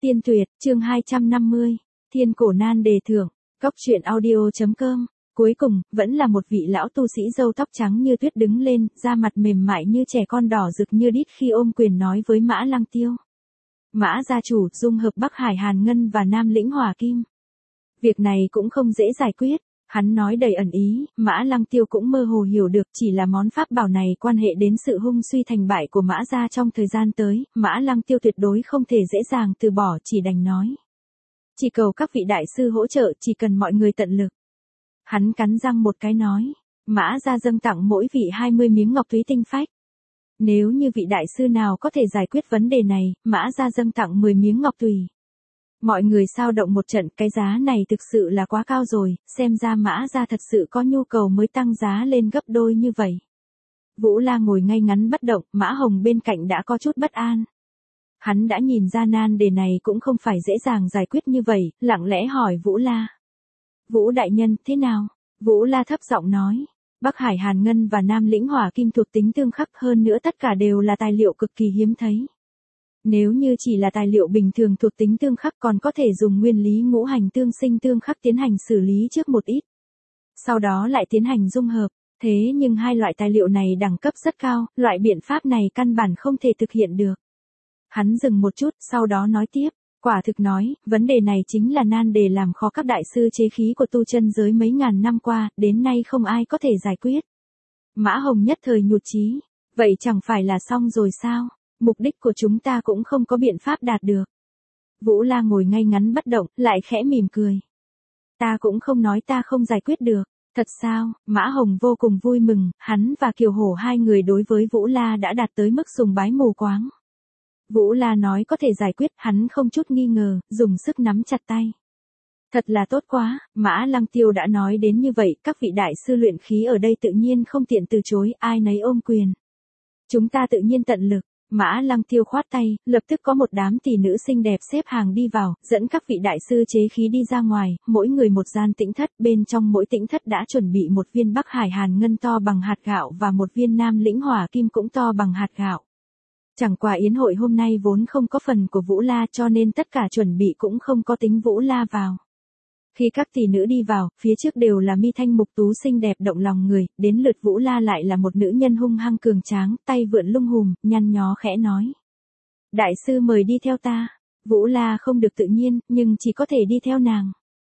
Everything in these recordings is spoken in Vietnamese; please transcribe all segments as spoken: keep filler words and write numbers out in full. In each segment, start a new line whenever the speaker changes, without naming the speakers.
Tiên tuyệt, chương hai trăm năm mươi, Thiên cổ nan đề thưởng, Cốc truyện audio.com. Cuối cùng, vẫn là một vị lão tu sĩ râu tóc trắng như tuyết đứng lên, da mặt mềm mại như trẻ con đỏ rực như đít khi ôm quyền nói với Mã Lăng Tiêu. Mã gia chủ, dung hợp Bắc Hải Hàn Ngân và Nam Lĩnh Hỏa Kim. Việc này cũng không dễ giải quyết. Hắn nói đầy ẩn ý, Mã Lăng Tiêu cũng mơ hồ hiểu được, chỉ là món pháp bảo này quan hệ đến sự hung suy thành bại của Mã gia trong thời gian tới, Mã Lăng Tiêu tuyệt đối không thể dễ dàng từ bỏ, chỉ đành nói. Chỉ cầu các vị đại sư hỗ trợ, chỉ cần mọi người tận lực. Hắn cắn răng một cái nói, Mã gia dâng tặng mỗi vị hai mươi miếng ngọc thúy tinh phách. Nếu như vị đại sư nào có thể giải quyết vấn đề này, Mã gia dâng tặng mười miếng ngọc tùy. Mọi người sao động một trận, cái giá này thực sự là quá cao rồi, xem ra Mã gia thật sự có nhu cầu mới tăng giá lên gấp đôi như vậy. Vũ La ngồi ngay ngắn bất động, Mã Hồng bên cạnh đã có chút bất an. Hắn đã nhìn ra nan đề này cũng không phải dễ dàng giải quyết như vậy, lặng lẽ hỏi Vũ La. Vũ đại nhân, thế nào? Vũ La thấp giọng nói. Bắc Hải Hàn Ngân và Nam Lĩnh Hỏa Kim thuộc tính tương khắc, hơn nữa tất cả đều là tài liệu cực kỳ hiếm thấy. Nếu như chỉ là tài liệu bình thường thuộc tính tương khắc còn có thể dùng nguyên lý ngũ hành tương sinh tương khắc tiến hành xử lý trước một ít. Sau đó lại tiến hành dung hợp. Thế nhưng hai loại tài liệu này đẳng cấp rất cao, loại biện pháp này căn bản không thể thực hiện được. Hắn dừng một chút, sau đó nói tiếp. Quả thực nói, vấn đề này chính là nan đề làm khó các đại sư chế khí của tu chân giới mấy ngàn năm qua, đến nay không ai có thể giải quyết. Mã Hồng nhất thời nhụt chí. Vậy chẳng phải là xong rồi sao? Mục đích của chúng ta cũng không có biện pháp đạt được. Vũ La ngồi ngay ngắn bất động, lại khẽ mỉm cười. Ta cũng không nói ta không giải quyết được. Thật sao? Mã Hồng vô cùng vui mừng, hắn và Kiều Hổ hai người đối với Vũ La đã đạt tới mức sùng bái mù quáng. Vũ La nói có thể giải quyết, hắn không chút nghi ngờ, dùng sức nắm chặt tay. Thật là tốt quá, Mã Lăng Tiêu đã nói đến như vậy, các vị đại sư luyện khí ở đây tự nhiên không tiện từ chối, ai nấy ôm quyền. Chúng ta tự nhiên tận lực. Mã Lăng Tiêu khoát tay, lập tức có một đám tỷ nữ xinh đẹp xếp hàng đi vào, dẫn các vị đại sư chế khí đi ra ngoài, mỗi người một gian tĩnh thất, bên trong mỗi tĩnh thất đã chuẩn bị một viên Bắc Hải Hàn Ngân to bằng hạt gạo và một viên Nam Lĩnh Hỏa Kim cũng to bằng hạt gạo. Chẳng qua yến hội hôm nay vốn không có phần của Vũ La cho nên tất cả chuẩn bị cũng không có tính Vũ La vào. Khi các tỷ nữ đi vào, phía trước đều là mi thanh mục tú xinh đẹp động lòng người, đến lượt Vũ La lại là một nữ nhân hung hăng cường tráng, tay vượn lung hùm, nhăn nhó khẽ nói. Đại sư mời đi theo ta. Vũ La không được tự nhiên, nhưng chỉ có thể đi theo nàng.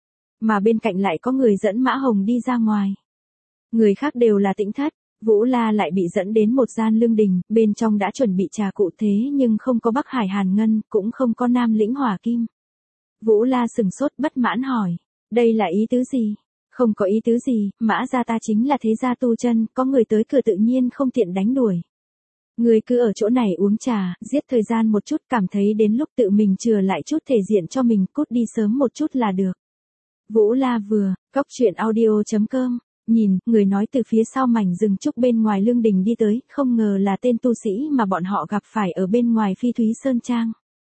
Mà bên cạnh lại có người dẫn Mã Hồng đi ra ngoài. Người khác đều là tĩnh thất, Vũ La lại bị dẫn đến một gian lương đình, bên trong đã chuẩn bị trà cụ thế nhưng không có Bắc Hải Hàn Ngân, cũng không có Nam Lĩnh Hỏa Kim. Vũ La sừng sốt bất mãn hỏi. Đây là ý tứ gì? Không có ý tứ gì, Mã gia ta chính là thế gia tu chân, có người tới cửa tự nhiên không tiện đánh đuổi. Người cứ ở chỗ này uống trà, giết thời gian một chút, cảm thấy đến lúc tự mình chừa lại chút thể diện cho mình, cút đi sớm một chút là được. Vũ La vừa, Cốc truyện audio.com, nhìn, người nói từ phía sau mảnh rừng trúc bên ngoài lương đình đi tới, không ngờ là tên tu sĩ mà bọn họ gặp phải ở bên ngoài Phi Thúy Sơn Trang.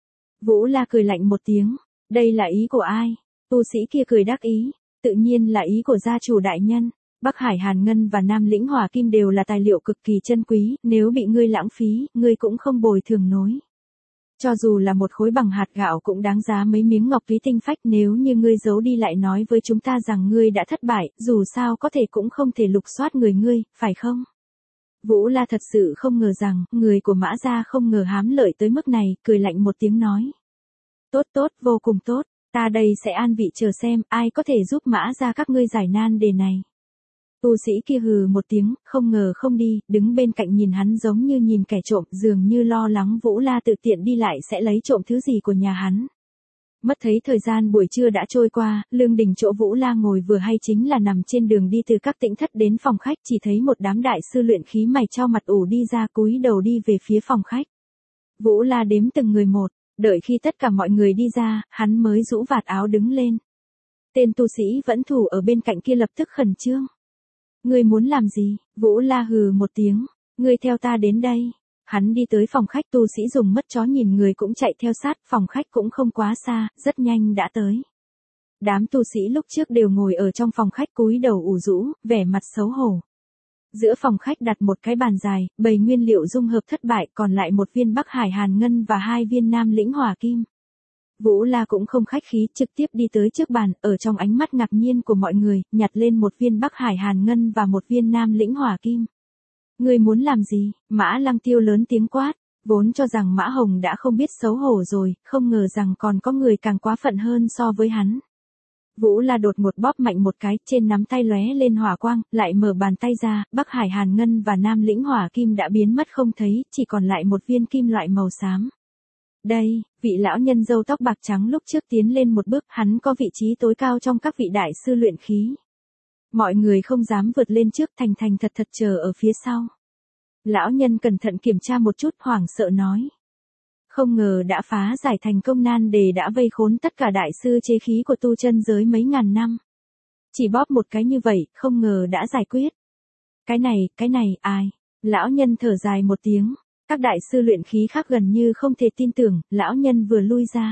Vũ La cười lạnh một tiếng, đây là ý của ai? Tu sĩ kia cười đắc ý, tự nhiên là ý của gia chủ đại nhân. Bắc Hải Hàn Ngân và Nam Lĩnh Hỏa Kim đều là tài liệu cực kỳ chân quý, nếu bị ngươi lãng phí, ngươi cũng không bồi thường nổi. Cho dù là một khối bằng hạt gạo cũng đáng giá mấy miếng ngọc thúy tinh phách, nếu như ngươi giấu đi lại nói với chúng ta rằng ngươi đã thất bại, dù sao có thể cũng không thể lục soát người ngươi, phải không? Vũ La thật sự không ngờ rằng, người của Mã gia không ngờ hám lợi tới mức này, cười lạnh một tiếng nói. Tốt tốt, vô cùng tốt. Ta đây sẽ an vị chờ xem ai có thể giúp Mã gia các ngươi giải nan đề này. Tu sĩ kia hừ một tiếng, không ngờ không đi, đứng bên cạnh nhìn hắn giống như nhìn kẻ trộm, dường như lo lắng Vũ La tự tiện đi lại sẽ lấy trộm thứ gì của nhà hắn. Mất thấy thời gian buổi trưa đã trôi qua, lương đình chỗ Vũ La ngồi vừa hay chính là nằm trên đường đi từ các tĩnh thất đến phòng khách, chỉ thấy một đám đại sư luyện khí mày chau mặt ủ đi ra cúi đầu đi về phía phòng khách. Vũ La đếm từng người một. Đợi khi tất cả mọi người đi ra, hắn mới rũ vạt áo đứng lên. Tên tu sĩ vẫn thủ ở bên cạnh kia lập tức khẩn trương. Ngươi muốn làm gì? Vũ La hừ một tiếng. Ngươi theo ta đến đây. Hắn đi tới phòng khách, tu sĩ dùng mất chó nhìn người cũng chạy theo sát, phòng khách cũng không quá xa, rất nhanh đã tới. Đám tu sĩ lúc trước đều ngồi ở trong phòng khách cúi đầu ủ rũ, vẻ mặt xấu hổ. Giữa phòng khách đặt một cái bàn dài, bày nguyên liệu dung hợp thất bại, còn lại một viên Bắc Hải Hàn Ngân và hai viên Nam Lĩnh Hỏa Kim. Vũ La cũng không khách khí, trực tiếp đi tới trước bàn, ở trong ánh mắt ngạc nhiên của mọi người, nhặt lên một viên Bắc Hải Hàn Ngân và một viên Nam Lĩnh Hỏa Kim. Ngươi muốn làm gì? Mã Lăng Tiêu lớn tiếng quát, vốn cho rằng Mã Hồng đã không biết xấu hổ rồi, không ngờ rằng còn có người càng quá phận hơn so với hắn. Vũ La đột ngột bóp mạnh một cái, trên nắm tay lóe lên hỏa quang, lại mở bàn tay ra, Bắc Hải Hàn Ngân và Nam Lĩnh Hỏa Kim đã biến mất không thấy, chỉ còn lại một viên kim loại màu xám. Đây, vị lão nhân râu tóc bạc trắng lúc trước tiến lên một bước, hắn có vị trí tối cao trong các vị đại sư luyện khí. Mọi người không dám vượt lên trước, thành thành thật thật chờ ở phía sau. Lão nhân cẩn thận kiểm tra một chút, hoảng sợ nói. Không ngờ đã phá giải thành công, nan đề đã vây khốn tất cả đại sư chế khí của tu chân giới mấy ngàn năm. Chỉ bóp một cái như vậy, không ngờ đã giải quyết. Cái này, cái này, ai? Lão nhân thở dài một tiếng. Các đại sư luyện khí khác gần như không thể tin tưởng, lão nhân vừa lui ra.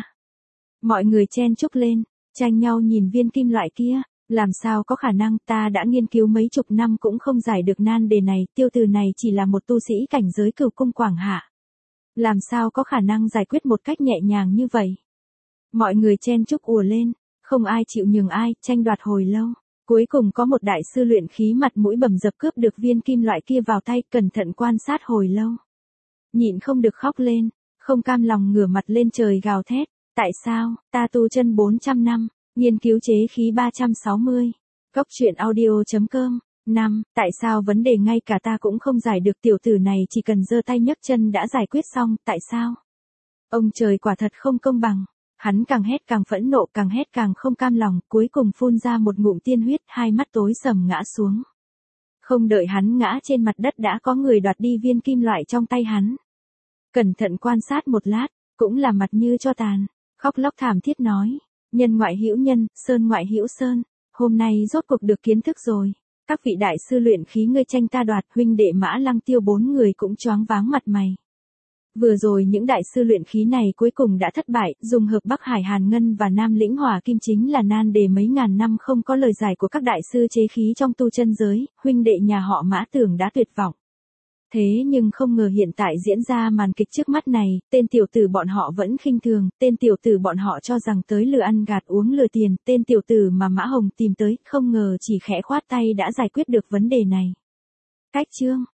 Mọi người chen chúc lên, tranh nhau nhìn viên kim loại kia. Làm sao có khả năng, ta đã nghiên cứu mấy chục năm cũng không giải được nan đề này, tiêu từ này chỉ là một tu sĩ cảnh giới Cửu Cung Quảng Hạ. Làm sao có khả năng giải quyết một cách nhẹ nhàng như vậy? Mọi người chen chúc ùa lên, không ai chịu nhường ai, tranh đoạt hồi lâu. Cuối cùng có một đại sư luyện khí mặt mũi bầm dập cướp được viên kim loại kia vào tay, cẩn thận quan sát hồi lâu. Nhịn không được khóc lên, không cam lòng ngửa mặt lên trời gào thét. Tại sao, ta tu chân bốn trăm năm, nghiên cứu chế khí ba trăm sáu mươi. Góc truyện audio chấm com. năm. Tại sao vấn đề ngay cả ta cũng không giải được, tiểu tử này chỉ cần giơ tay nhấc chân đã giải quyết xong, tại sao? Ông trời quả thật không công bằng. Hắn càng hét càng phẫn nộ, càng hét càng không cam lòng, cuối cùng phun ra một ngụm tiên huyết, hai mắt tối sầm ngã xuống. Không đợi hắn ngã trên mặt đất đã có người đoạt đi viên kim loại trong tay hắn. Cẩn thận quan sát một lát, cũng là mặt như tro tàn, khóc lóc thảm thiết nói, nhân ngoại hữu nhân, sơn ngoại hữu sơn, hôm nay rốt cuộc được kiến thức rồi. Các vị đại sư luyện khí ngươi tranh ta đoạt, huynh đệ Mã Lăng Tiêu bốn người cũng choáng váng mặt mày. Vừa rồi những đại sư luyện khí này cuối cùng đã thất bại, dùng hợp Bắc Hải Hàn Ngân và Nam Lĩnh Hỏa Kim chính là nan đề mấy ngàn năm không có lời giải của các đại sư chế khí trong tu chân giới, huynh đệ nhà họ Mã tưởng đã tuyệt vọng. Thế nhưng không ngờ hiện tại diễn ra màn kịch trước mắt này, tên tiểu tử bọn họ vẫn khinh thường, tên tiểu tử bọn họ cho rằng tới lừa ăn gạt uống lừa tiền, tên tiểu tử mà Mã Hồng tìm tới, không ngờ chỉ khẽ khoát tay đã giải quyết được vấn đề này. Cách chương